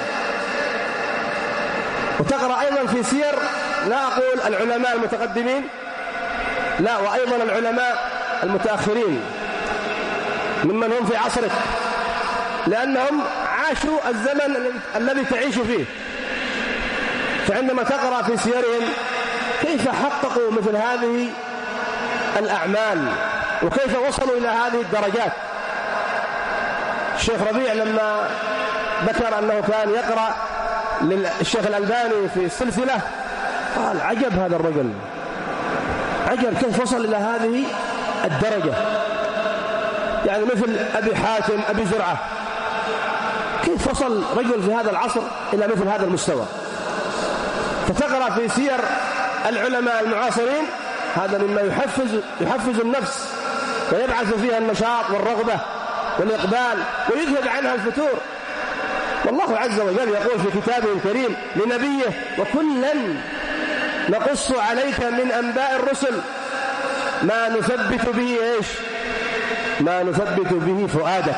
A: وتقرأ أيضا في سير لا أقول العلماء المتقدمين، لا، وأيضا العلماء المتأخرين ممن هم في عصرك، لأنهم عاشوا الزمن الذي تعيش فيه. فعندما تقرأ في سيرهم كيف حققوا مثل هذه الأعمال وكيف وصلوا إلى هذه الدرجات. الشيخ ربيع لما ذكر أنه كان يقرأ للشيخ الألباني في السلسلة قال عجب هذا الرجل، عجب كيف وصل إلى هذه الدرجة، يعني مثل أبي حاتم أبي زرعة، كيف وصل رجل في هذا العصر إلى مثل هذا المستوى. فتقرأ في سير العلماء المعاصرين، هذا مما يحفز يحفز النفس ويبعث فيها النشاط والرغبة والإقبال ويذهب عنها الفتور. والله عز وجل يقول في كتابه الكريم لنبيه وكلا نقص عليك من أنباء الرسل ما نثبت به إيش ما نثبت به فؤادك.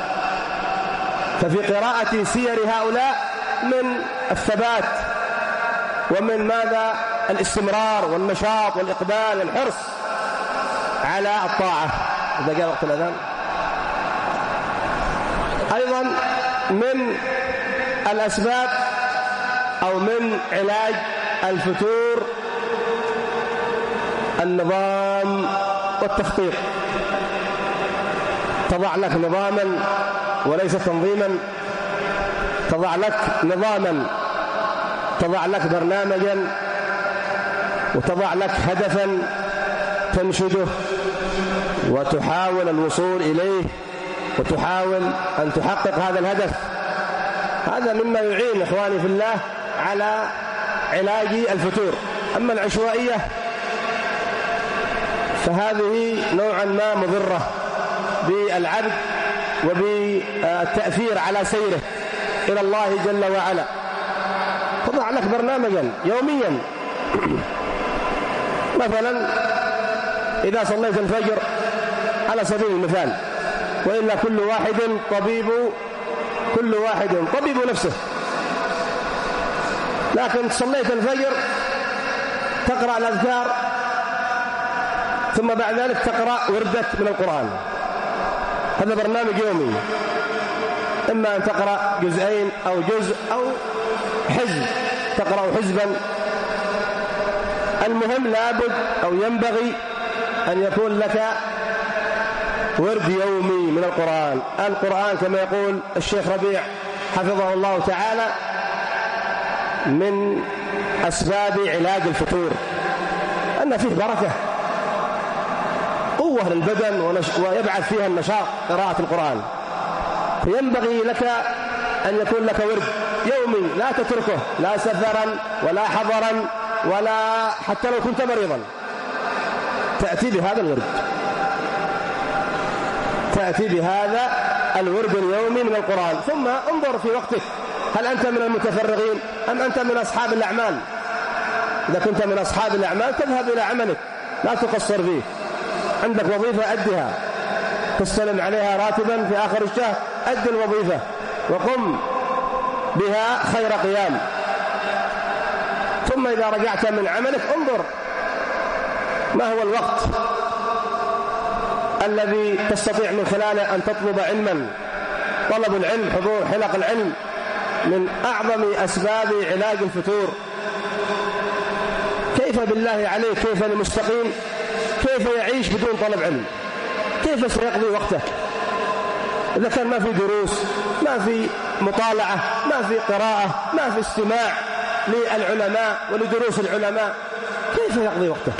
A: ففي قراءة سير هؤلاء من الثبات ومن ماذا الاستمرار والنشاط والإقبال والحرص على الطاعة. إذا جاء وقت الأذان أيضا من الأسباب أو من علاج الفتور النظام والتخطيط. تضع لك نظاما وليس تنظيما، تضع لك نظاما، تضع لك برنامجا، وتضع لك هدفا تنشده وتحاول الوصول إليه وتحاول أن تحقق هذا الهدف. هذا مما يعين إخواني في الله على علاج الفتور. أما العشوائية فهذه نوعا ما مضرة بالعبد وبالتأثير على سيره إلى الله جل وعلا. تضع لك برنامجا يوميا، مثلا إذا صليت الفجر على سبيل المثال، وإلا كل واحد طبيب كل واحد طبيب نفسه، لكن صليت الفجر تقرأ الأذكار ثم بعد ذلك تقرأ وردك من القرآن. هذا برنامج يومي، إما أن تقرأ جزئين أو جزء أو حزب، تقرأ حزبا. المهم لابد أو ينبغي أن يكون لك ورد يومي من القرآن. القرآن كما يقول الشيخ ربيع حفظه الله تعالى من أسباب علاج الفتور، أن فيه بركة، قوة للبدن ويبعث فيها النشاط قراءة القرآن. فينبغي لك أن يكون لك ورد يومي لا تتركه، لا سفرا ولا حضرا ولا حتى لو كنت مريضا، تأتي بهذا الورد، تأتي بهذا الورد اليومي من القرآن. ثم انظر في وقتك، هل أنت من المتفرغين أم أنت من أصحاب الأعمال؟ إذا كنت من أصحاب الأعمال تذهب إلى عملك، لا تقصر فيه. عندك وظيفة أدها، تستلم عليها راتبا في آخر الشهر، أد الوظيفة وقم بها خير قيام. ثم إذا رجعت من عملك انظر ما هو الوقت الذي تستطيع من خلاله أن تطلب علما. طلب العلم، حضور حلق العلم من أعظم أسباب علاج الفتور. كيف بالله عليك، كيف المستقيم كيف يعيش بدون طلب علم؟ كيف سيقضي وقته إذا كان ما في دروس، ما في مطالعة، ما في قراءة، ما في استماع للعلماء ولدروس العلماء؟ كيف يقضي وقته؟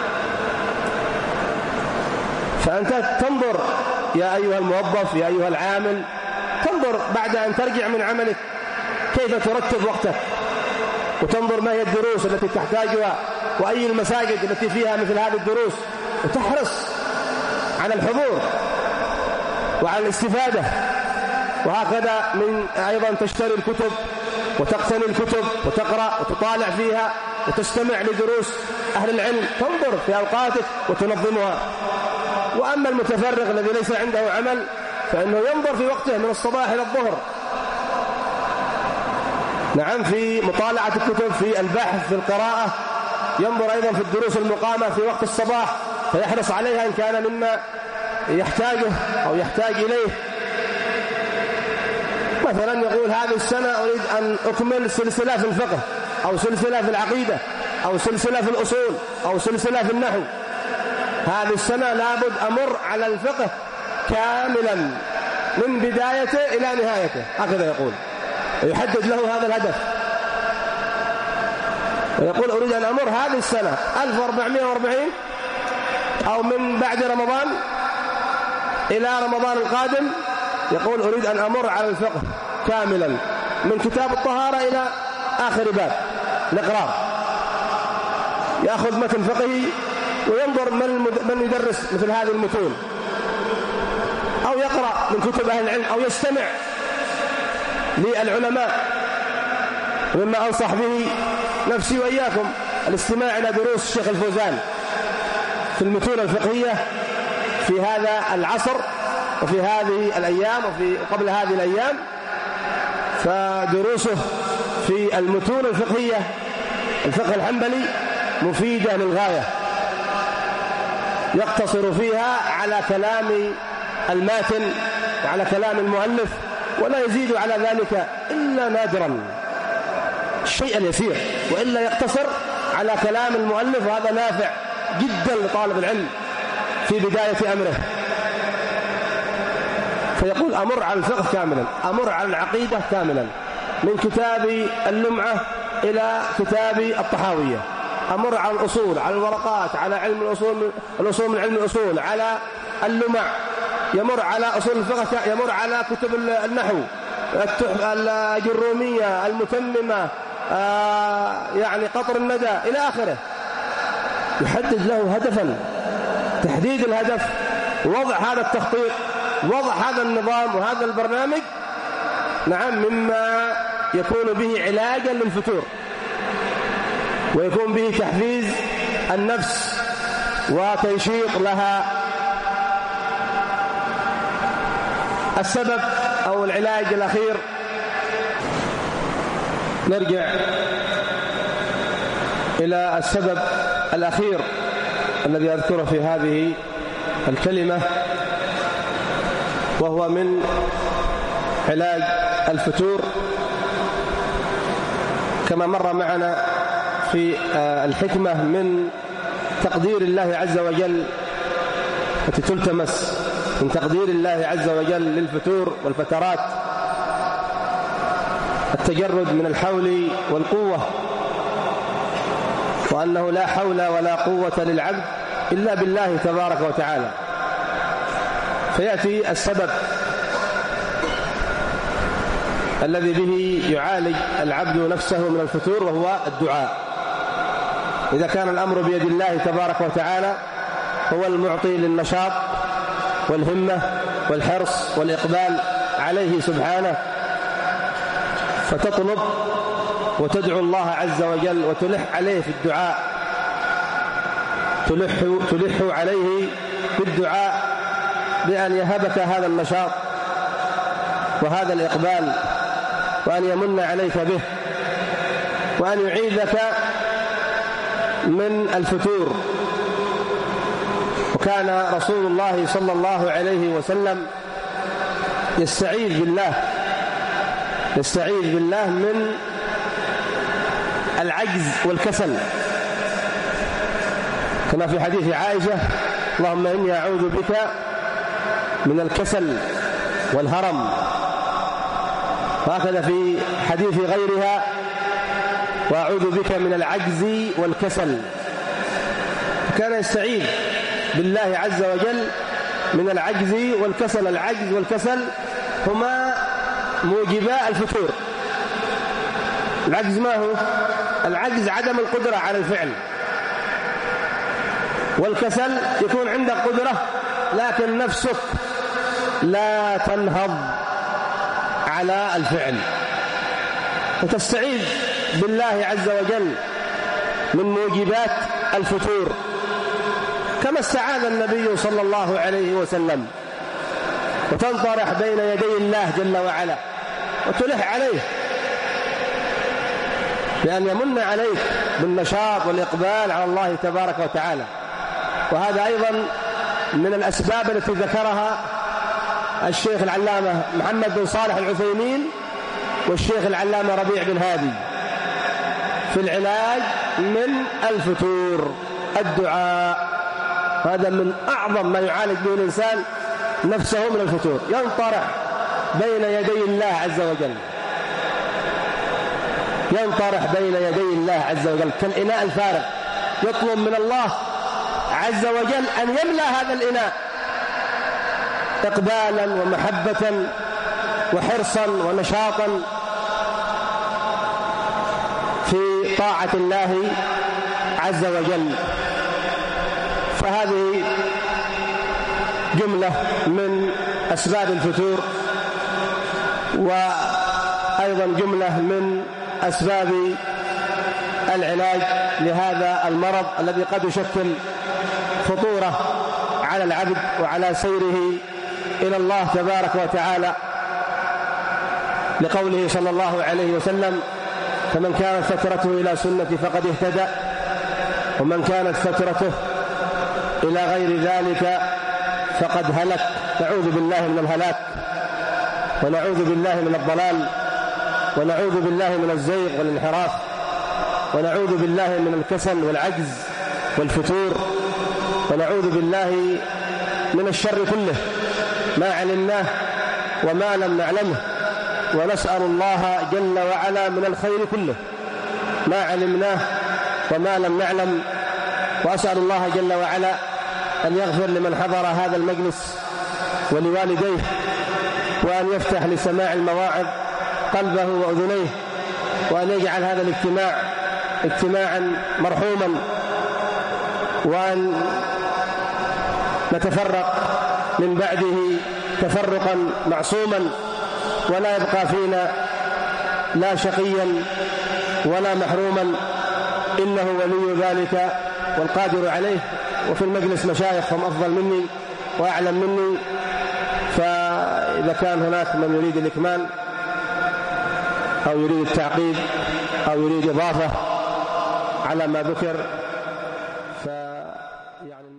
A: فأنت تنظر يا أيها الموظف، يا أيها العامل، تنظر بعد أن ترجع من عملك كيف ترتب وقتك، وتنظر ما هي الدروس التي تحتاجها وأي المساجد التي فيها مثل هذه الدروس، وتحرص على الحضور وعلى الاستفادة. وهكذا من أيضا تشتري الكتب وتقتني الكتب وتقرأ وتطالع فيها وتستمع لدروس أهل العلم، تنظر في أوقاتك وتنظمها. وأما المتفرغ الذي ليس عنده عمل فإنه ينظر في وقته من الصباح إلى الظهر، نعم، في مطالعة الكتب، في البحث، في القراءة، ينظر أيضا في الدروس المقامة في وقت الصباح فيحرص عليها إن كان مما يحتاجه أو يحتاج إليه. مثلا يقول هذه السنة أريد أن أكمل سلسلة في الفقه أو سلسلة في العقيدة أو سلسلة في الأصول أو سلسلة في النحو، هذه السنة لابد أمر على الفقه كاملا من بدايته إلى نهايته، هكذا يقول، ويحدد له هذا الهدف، ويقول أريد أن أمر هذه السنة ألف وأربعمائة وأربعين أو من بعد رمضان إلى رمضان القادم، يقول أريد أن أمر على الفقه كاملا من كتاب الطهارة إلى آخر باب الإقرار، يأخذ متن فقهي وينظر من يدرس مثل هذه المتون، أو يقرأ من كتب أهل العلم أو يستمع للعلماء. ومما أنصح به نفسي وإياكم الاستماع إلى دروس الشيخ الفوزان في المتون الفقهية في هذا العصر وفي هذه الأيام وفي قبل هذه الأيام، فدروسه في المتون الفقهية الفقه الحنبلي مفيدة للغاية، يقتصر فيها على كلام الماتن وعلى كلام المؤلف، ولا يزيد على ذلك إلا نادرا الشيء اليسير، وإلا يقتصر على كلام المؤلف، وهذا نافع جدا لطالب العلم في بداية أمره. فيقول أمر على الفقه كاملا، أمر على العقيدة كاملا من كتاب اللمعة إلى كتاب الطحاوية، أمر على الأصول، على الورقات، على علم الأصول، الأصول من علم الأصول، على اللمع، يمر على أصول الفقه، يمر على كتب النحو، الجرومية، المتممة، آه يعني قطر الندى إلى آخره، يحدد له هدفا، تحديد الهدف، وضع هذا التخطيط، وضع هذا النظام وهذا البرنامج، نعم، مما يكون به علاجا للفتور، ويكون به تحفيز النفس وتنشيط لها. السبب أو العلاج الأخير، نرجع إلى السبب الأخير الذي أذكره في هذه الكلمة، وهو من علاج الفتور كما مر معنا في الحكمة من تقدير الله عز وجل التي تلتمس من تقدير الله عز وجل للفتور والفترات، التجرد من الحول والقوة، وأنه لا حول ولا قوة للعبد إلا بالله تبارك وتعالى. فيأتي السبب الذي به يعالج العبد نفسه من الفتور، وهو الدعاء. إذا كان الأمر بيد الله تبارك وتعالى، هو المعطي للنشاط والهمة والحرص والإقبال عليه سبحانه، فتطلب وتدعو الله عز وجل وتلح عليه في الدعاء، تلح, تلح عليه بالدعاء بأن يهبك هذا النشاط وهذا الإقبال، وأن يمن عليك به، وأن يعيذك من الفتور. وكان رسول الله صلى الله عليه وسلم يستعيذ بالله يستعيذ بالله من العجز والكسل، كما في حديث عائشة: اللهم إني أعوذ بك من الكسل والهرم. وهكذا في حديث غيرها: وأعوذ بك من العجز والكسل. كان يستعيذ بالله عز وجل من العجز والكسل. العجز والكسل هما موجبا الفتور. العجز ما هو؟ العجز عدم القدرة على الفعل، والكسل يكون عندك قدرة لكن نفسك لا تنهض على الفعل. وتستعيذ بالله عز وجل من موجبات الفتور، كما استعاذ النبي صلى الله عليه وسلم، وتنطرح بين يدي الله جل وعلا وتلح عليه بأن يمن عليك بالنشاط والإقبال على الله تبارك وتعالى. وهذا أيضا من الأسباب التي ذكرها الشيخ العلامة محمد بن صالح العثيمين والشيخ العلامة ربيع بن هادي في العلاج من الفتور. الدعاء هذا من أعظم ما يعالج به الإنسان نفسه من الفتور، ينطرح بين يدي الله عز وجل، ينطرح بين يدي الله عز وجل كالإناء الفارغ، يطلب من الله عز وجل أن يملأ هذا الإناء إقبالا ومحبة وحرصا ونشاطا في طاعة الله عز وجل. فهذه جملة من أسباب الفتور، وأيضا جملة من أسباب العلاج لهذا المرض الذي قد يشكل خطورة على العبد وعلى سيره إلى الله تبارك وتعالى، لقوله صلى الله عليه وسلم: فمن كانت فترته إلى سنتي فقد اهتدى، ومن كانت فترته إلى غير ذلك فقد هلك. نعوذ بالله من الهلاك، ونعوذ بالله من الضلال، ونعوذ بالله من الزيغ والانحراف، ونعوذ بالله من الكسل والعجز والفتور، ونعوذ بالله من الشر كله ما علمناه وما لم نعلمه، ونسأل الله جل وعلا من الخير كله ما علمناه وما لم نعلم. وأسأل الله جل وعلا أن يغفر لمن حضر هذا المجلس ولوالديه، وأن يفتح لسماع المواعظ قلبه وأذنيه، وأن يجعل هذا الاجتماع اجتماعا مرحوما، وأن نتفرق من بعده تفرقا معصوما، ولا يبقى فينا لا شقيا ولا محروما، إنه ولي ذلك والقادر عليه. وفي المجلس مشايخ هم أفضل مني وأعلم مني، فإذا كان هناك من يريد الإكمال أو يريد التعقيب أو يريد إضافة على ما ذكر، فيعني